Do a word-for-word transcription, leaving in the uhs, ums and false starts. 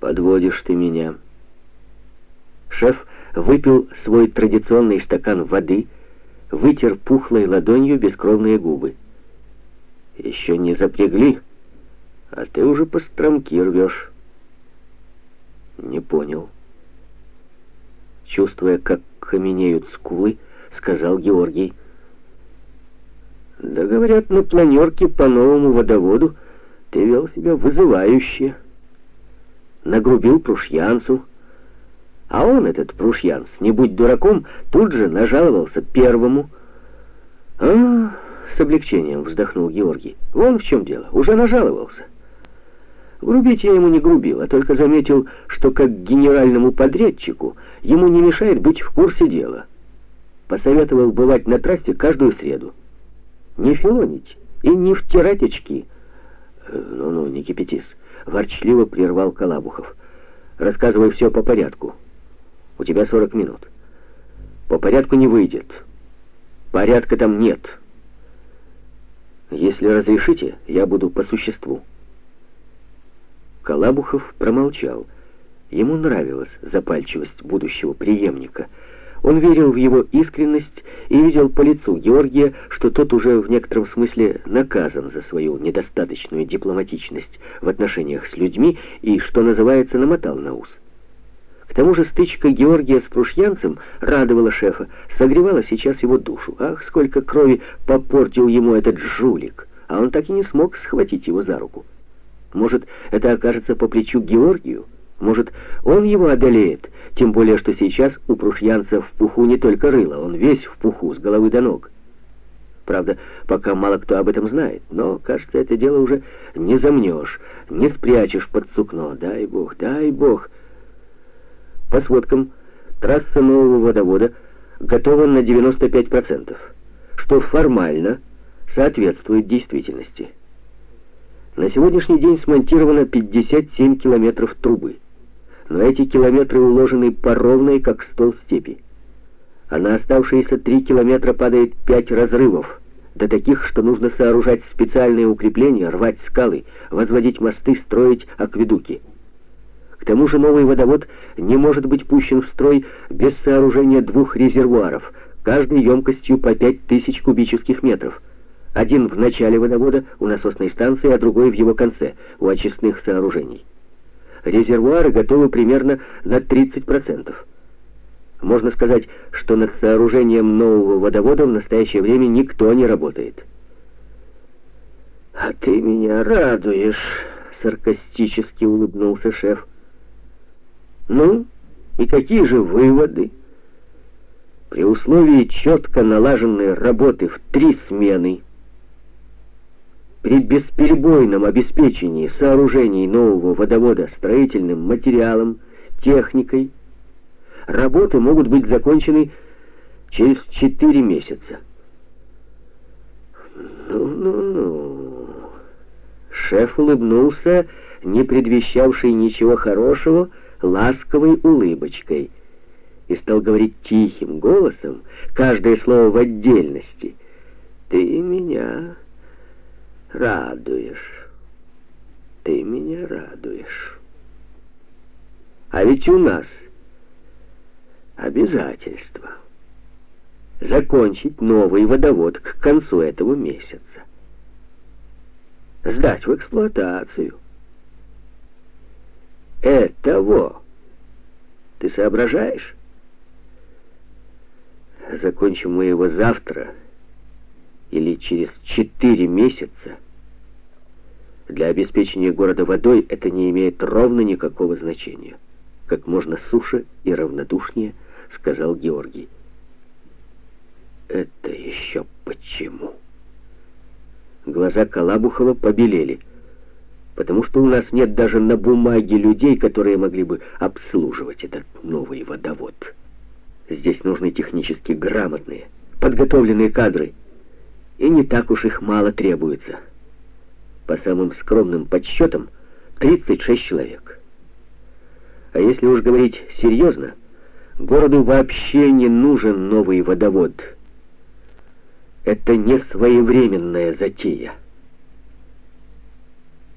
Подводишь ты меня. Шеф выпил свой традиционный стакан воды, вытер пухлой ладонью бескровные губы. Еще не запрягли, а ты уже по стромке рвешь. Не понял. Чувствуя, как каменеют скулы, сказал Георгий. Да, говорят, на планерке по новому водоводу ты вел себя вызывающе. Нагрубил Прушьянцу. А он, этот Прушьянц, не будь дураком, тут же нажаловался первому. А, с облегчением вздохнул Георгий. Вон в чем дело, уже нажаловался. Грубить я ему не грубил, а только заметил, что как генеральному подрядчику ему не мешает быть в курсе дела. Посоветовал бывать на трассе каждую среду. Не филонить и не втирать очки. Ну-ну, не кипятись, ворчливо прервал Колобухов. Рассказывай все по порядку. У тебя сорок минут. По порядку не выйдет. Порядка там нет. Если разрешите, я буду по существу. Колобухов промолчал. Ему нравилась запальчивость будущего преемника. Он верил в его искренность и видел по лицу Георгия, что тот уже в некотором смысле наказан за свою недостаточную дипломатичность в отношениях с людьми и, что называется, намотал на ус. К тому же стычка Георгия с Прушьянцем радовала шефа, согревала сейчас его душу. Ах, сколько крови попортил ему этот жулик, а он так и не смог схватить его за руку. Может, это окажется по плечу Георгию? Может, он его одолеет? Тем более, что сейчас у Прушьянца в пуху не только рыло, он весь в пуху, с головы до ног. Правда, пока мало кто об этом знает, но, кажется, это дело уже не замнешь, не спрячешь под сукно. Дай бог, дай бог. По сводкам, трасса нового водовода готова на девяносто пять процентов, что формально соответствует действительности. На сегодняшний день смонтировано пятьдесят семь километров трубы, но эти километры уложены по ровной, как стол степи. А на оставшиеся три километра падает пять разрывов, до таких, что нужно сооружать специальные укрепления, рвать скалы, возводить мосты, строить акведуки. К тому же новый водовод не может быть пущен в строй без сооружения двух резервуаров, каждый емкостью по пять тысяч кубических метров. Один в начале водовода у насосной станции, а другой в его конце, у очистных сооружений. Резервуары готовы примерно на тридцать процентов. Можно сказать, что над сооружением нового водовода в настоящее время никто не работает. «А ты меня радуешь», — саркастически улыбнулся шеф. «Ну, и какие же выводы?» При условии четко налаженной работы в три смены, при бесперебойном обеспечении сооружений нового водовода строительным материалом, техникой, работы могут быть закончены через четыре месяца. Ну-ну-ну. Шеф улыбнулся, не предвещавший ничего хорошего, ласковой улыбочкой, и стал говорить тихим голосом, каждое слово в отдельности. «Ты меня радуешь, ты меня радуешь. А ведь у нас обязательство закончить новый водовод к концу этого месяца, сдать в эксплуатацию. Этого ты соображаешь? Закончим мы его завтра или через четыре месяца. Для обеспечения города водой это не имеет ровно никакого значения. Как можно суше и равнодушнее сказал Георгий. Это еще почему? Глаза Колобухова побелели. Потому что у нас нет даже на бумаге людей, которые могли бы обслуживать этот новый водовод. Здесь нужны технически грамотные, подготовленные кадры. И не так уж их мало требуется. По самым скромным подсчетам, тридцать шесть человек. А если уж говорить серьезно, городу вообще не нужен новый водовод. Это не своевременная затея.